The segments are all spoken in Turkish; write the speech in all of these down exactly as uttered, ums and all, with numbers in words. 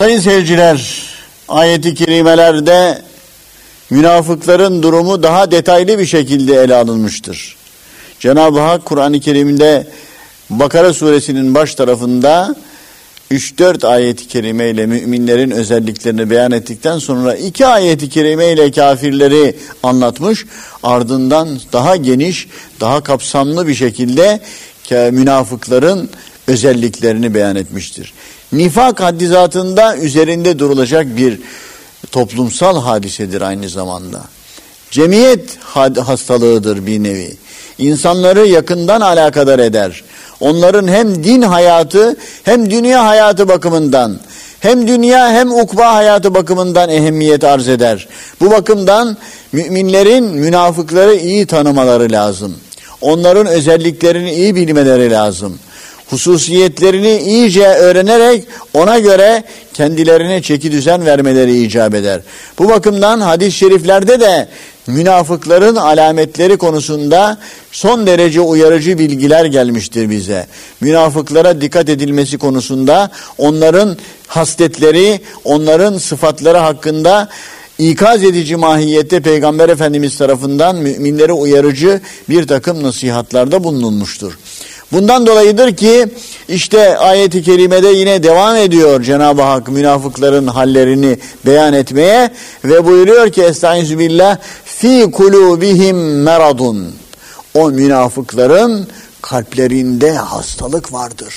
Sayın seyirciler, ayet-i kerimelerde münafıkların durumu daha detaylı bir şekilde ele alınmıştır. Cenab-ı Hak Kur'an-ı Kerim'de Bakara suresinin baş tarafında üç dört ayet-i kerime ile müminlerin özelliklerini beyan ettikten sonra iki ayet-i kerime ile kafirleri anlatmış. Ardından daha geniş, daha kapsamlı bir şekilde münafıkların özelliklerini beyan etmiştir. Nifak haddi zatında üzerinde durulacak bir toplumsal hadisedir aynı zamanda. Cemiyet hastalığıdır bir nevi. İnsanları yakından alakadar eder. Onların hem din hayatı hem dünya hayatı bakımından, hem dünya hem ukba hayatı bakımından ehemmiyet arz eder. Bu bakımdan müminlerin münafıkları iyi tanımaları lazım. Onların özelliklerini iyi bilmeleri lazım. Hususiyetlerini iyice öğrenerek ona göre kendilerine çeki düzen vermeleri icap eder. Bu bakımdan hadis-i şeriflerde de münafıkların alametleri konusunda son derece uyarıcı bilgiler gelmiştir bize. Münafıklara dikkat edilmesi konusunda onların hasletleri, onların sıfatları hakkında ikaz edici mahiyette Peygamber Efendimiz tarafından müminlere uyarıcı bir takım nasihatlarda bulunulmuştur. Bundan dolayıdır ki işte ayet-i kerimede yine devam ediyor Cenab-ı Hak münafıkların hallerini beyan etmeye ve buyuruyor ki Estaizu billah fi kulubihim meradun. O münafıkların kalplerinde hastalık vardır.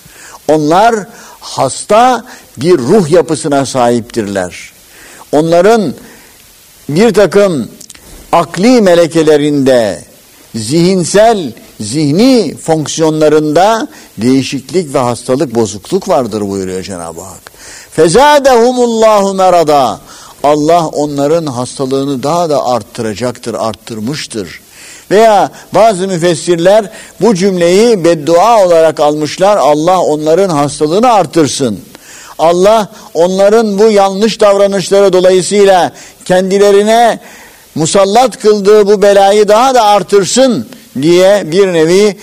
Onlar hasta bir ruh yapısına sahiptirler. Onların bir takım akli melekelerinde, zihinsel, zihni fonksiyonlarında değişiklik ve hastalık, bozukluk vardır buyuruyor Cenab-ı Hak. Fezâdehumullahu merada. Allah onların hastalığını daha da arttıracaktır, arttırmıştır. Veya bazı müfessirler bu cümleyi beddua olarak almışlar. Allah onların hastalığını artırsın. Allah onların bu yanlış davranışları dolayısıyla kendilerine musallat kıldığı bu belayı daha da artırsın diye bir nevi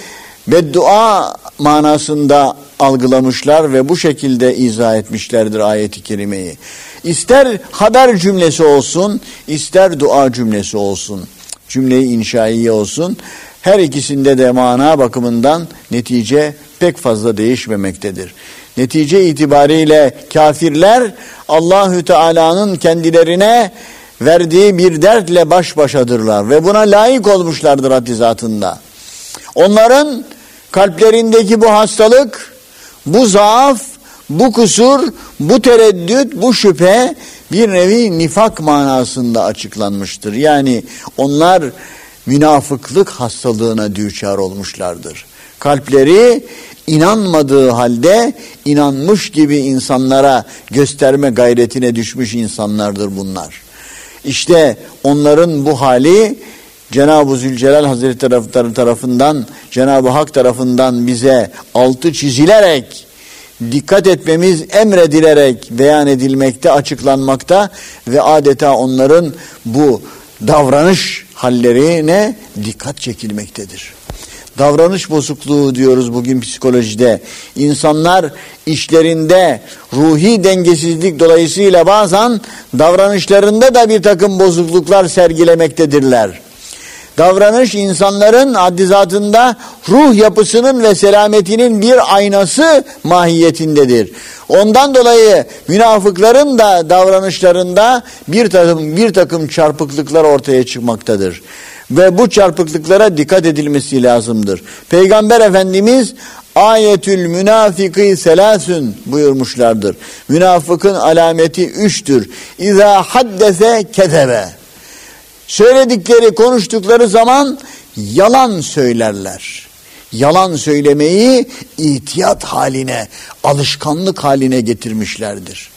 beddua manasında algılamışlar ve bu şekilde izah etmişlerdir ayet-i kerimeyi. İster haber cümlesi olsun, ister dua cümlesi olsun, cümle-i inşaiye olsun, her ikisinde de mana bakımından netice pek fazla değişmemektedir. Netice itibariyle kafirler Allahü Teala'nın kendilerine verdiği bir dertle baş başadırlar ve buna layık olmuşlardır haddi zatında. Onların kalplerindeki bu hastalık, bu zaaf, bu kusur, bu tereddüt, bu şüphe bir nevi nifak manasında açıklanmıştır. Yani onlar münafıklık hastalığına düçar olmuşlardır. Kalpleri inanmadığı halde inanmış gibi insanlara gösterme gayretine düşmüş insanlardır bunlar. İşte onların bu hali Cenab-ı Zülcelal Hazretleri tarafından, Cenab-ı Hak tarafından bize altı çizilerek, dikkat etmemiz emredilerek beyan edilmekte, açıklanmakta ve adeta onların bu davranış hallerine dikkat çekilmektedir. Davranış bozukluğu diyoruz bugün psikolojide. İnsanlar işlerinde ruhi dengesizlik dolayısıyla bazen davranışlarında da bir takım bozukluklar sergilemektedirler. Davranış insanların haddi zatında ruh yapısının ve selametinin bir aynası mahiyetindedir. Ondan dolayı münafıkların da davranışlarında bir takım, bir takım çarpıklıklar ortaya çıkmaktadır. Ve bu çarpıklıklara dikkat edilmesi lazımdır. Peygamber Efendimiz ayetül münafiki selâsün buyurmuşlardır. Münafıkın alameti üçtür. İzâ haddese kezebe. Söyledikleri, konuştukları zaman yalan söylerler. Yalan söylemeyi itiyat haline, alışkanlık haline getirmişlerdir.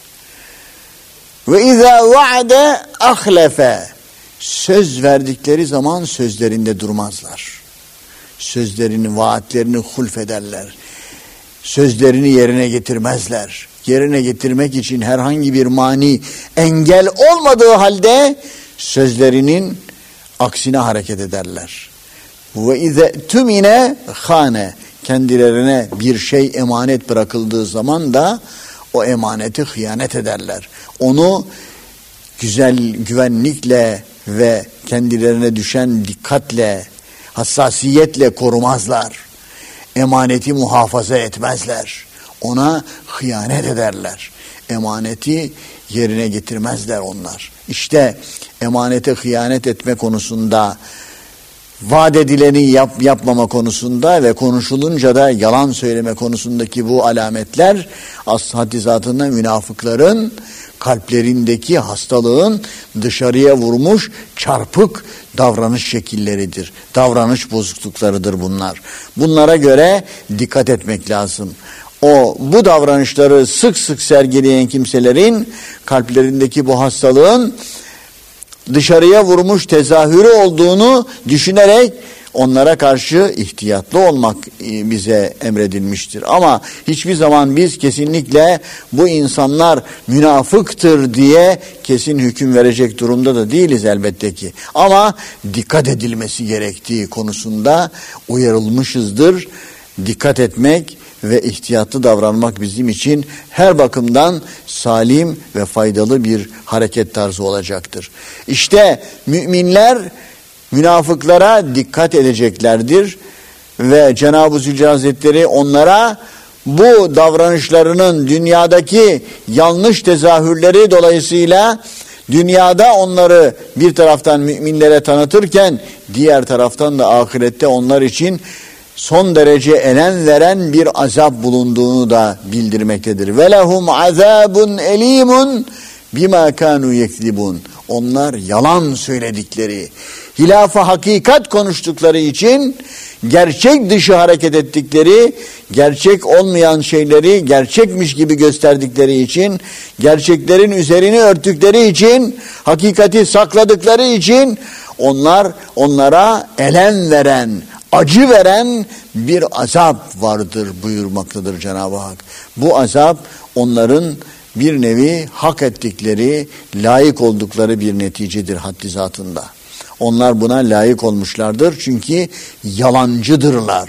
Ve izâ va'de ahlefe. Söz verdikleri zaman sözlerinde durmazlar. Sözlerini, vaatlerini hulf ederler. Sözlerini yerine getirmezler. Yerine getirmek için herhangi bir mani, engel olmadığı halde sözlerinin aksine hareket ederler. Ve ize tümine hane, kendilerine bir şey emanet bırakıldığı zaman da o emaneti hıyanet ederler. Onu güzel güvenlikle ve kendilerine düşen dikkatle, hassasiyetle korumazlar. Emaneti muhafaza etmezler. Ona hıyanet ederler. Emaneti yerine getirmezler onlar. İşte emanete hıyanet etme konusunda, vaat edileni yap, yapmama konusunda ve konuşulunca da yalan söyleme konusundaki bu alametler haddi zatında münafıkların kalplerindeki hastalığın dışarıya vurmuş çarpık davranış şekilleridir. Davranış bozukluklarıdır bunlar. Bunlara göre dikkat etmek lazım. O bu davranışları sık sık sergileyen kimselerin kalplerindeki bu hastalığın dışarıya vurmuş tezahürü olduğunu düşünerek onlara karşı ihtiyatlı olmak bize emredilmiştir. Ama hiçbir zaman biz kesinlikle bu insanlar münafıktır diye kesin hüküm verecek durumda da değiliz elbette ki. Ama dikkat edilmesi gerektiği konusunda uyarılmışızdır. Dikkat etmek ve ihtiyatlı davranmak bizim için her bakımdan salim ve faydalı bir hareket tarzı olacaktır. İşte müminler münafıklara dikkat edeceklerdir ve Cenab-ı Zülcelal Hazretleri onlara bu davranışlarının dünyadaki yanlış tezahürleri dolayısıyla dünyada onları bir taraftan müminlere tanıtırken diğer taraftan da ahirette onlar için son derece elem veren bir azap bulunduğunu da bildirmektedir. Ve lehum azabun elimun bima kanu yekzibun. Onlar yalan söyledikleri, hilafa hakikat konuştukları için, gerçek dışı hareket ettikleri, gerçek olmayan şeyleri gerçekmiş gibi gösterdikleri için, gerçeklerin üzerini örttükleri için, hakikati sakladıkları için onlar onlara elem veren, acı veren bir azap vardır buyurmaktadır Cenab-ı Hak. Bu azap onların bir nevi hak ettikleri, layık oldukları bir neticedir haddi zatında. Onlar buna layık olmuşlardır çünkü yalancıdırlar.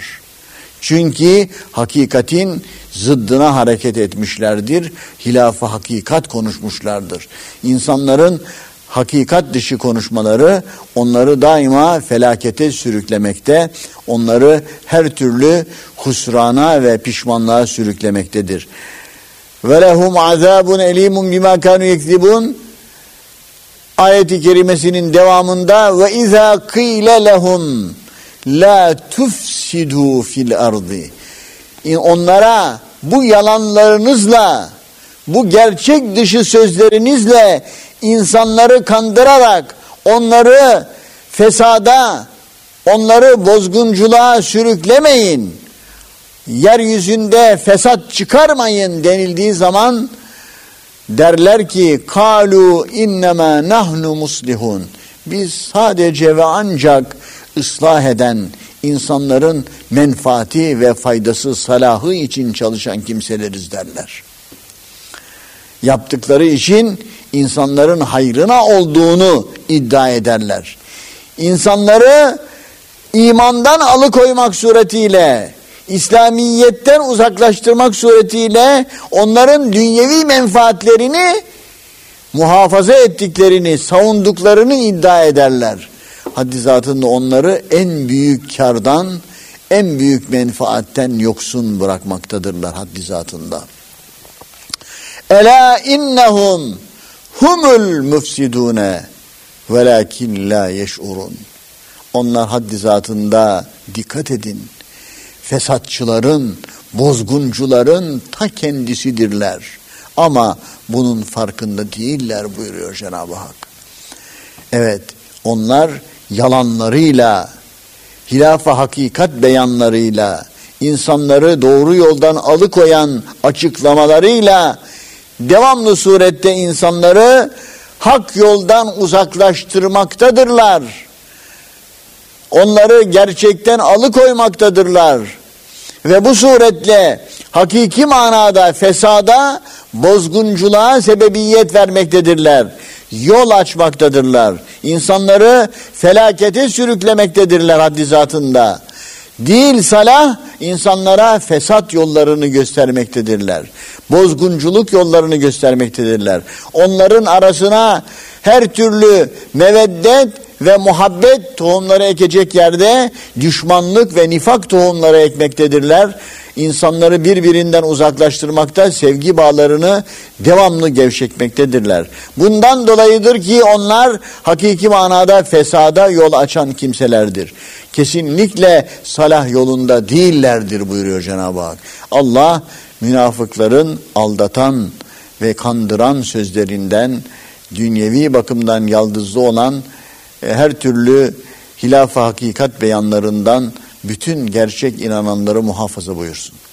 Çünkü hakikatin zıddına hareket etmişlerdir. Hilaf-ı hakikat konuşmuşlardır. İnsanların hakikat dışı konuşmaları onları daima felakete sürüklemekte, onları her türlü husrana ve pişmanlığa sürüklemektedir. Ve lehum azabun elimun bima kanu yekzibun. Ayet-i kerimesinin devamında ve izâ kîle lehum la tufsidû fil ardı. Onlara bu yalanlarınızla, bu gerçek dışı sözlerinizle insanları kandırarak onları fesada, onları bozgunculuğa sürüklemeyin, yeryüzünde fesat çıkarmayın denildiği zaman derler ki kalu innema nahnu muslihun. Biz sadece ve ancak ıslah eden, insanların menfaati ve faydası, salahı için çalışan kimseleriz derler. Yaptıkları işin insanların hayrına olduğunu iddia ederler. İnsanları imandan alıkoymak suretiyle, İslamiyetten uzaklaştırmak suretiyle onların dünyevi menfaatlerini muhafaza ettiklerini, savunduklarını iddia ederler. Haddi zatında onları en büyük kardan, en büyük menfaatten yoksun bırakmaktadırlar haddi zatında. Ela innehum humul mufsidune velakin la yeş'urun. Onlar haddi zatında dikkat edin. Fesatçıların, bozguncuların ta kendisidirler. Ama bunun farkında değiller buyuruyor Cenab-ı Hak. Evet, onlar yalanlarıyla, hilaf-ı hakikat beyanlarıyla, insanları doğru yoldan alıkoyan açıklamalarıyla, devamlı surette insanları hak yoldan uzaklaştırmaktadırlar. Onları gerçekten alıkoymaktadırlar. Ve bu suretle hakiki manada fesada, bozgunculuğa sebebiyet vermektedirler. Yol açmaktadırlar. İnsanları felakete sürüklemektedirler haddi zatında. Değil salah, insanlara fesat yollarını göstermektedirler. Bozgunculuk yollarını göstermektedirler. Onların arasına her türlü meveddet ve muhabbet tohumları ekecek yerde düşmanlık ve nifak tohumları ekmektedirler. İnsanları birbirinden uzaklaştırmakta, sevgi bağlarını devamlı gevşetmektedirler. Bundan dolayıdır ki onlar hakiki manada fesada yol açan kimselerdir. Kesinlikle salah yolunda değillerdir buyuruyor Cenab-ı Hak. Allah münafıkların aldatan ve kandıran sözlerinden, dünyevi bakımdan yaldızlı olan her türlü hilaf-ı hakikat beyanlarından bütün gerçek inananları muhafaza buyursun.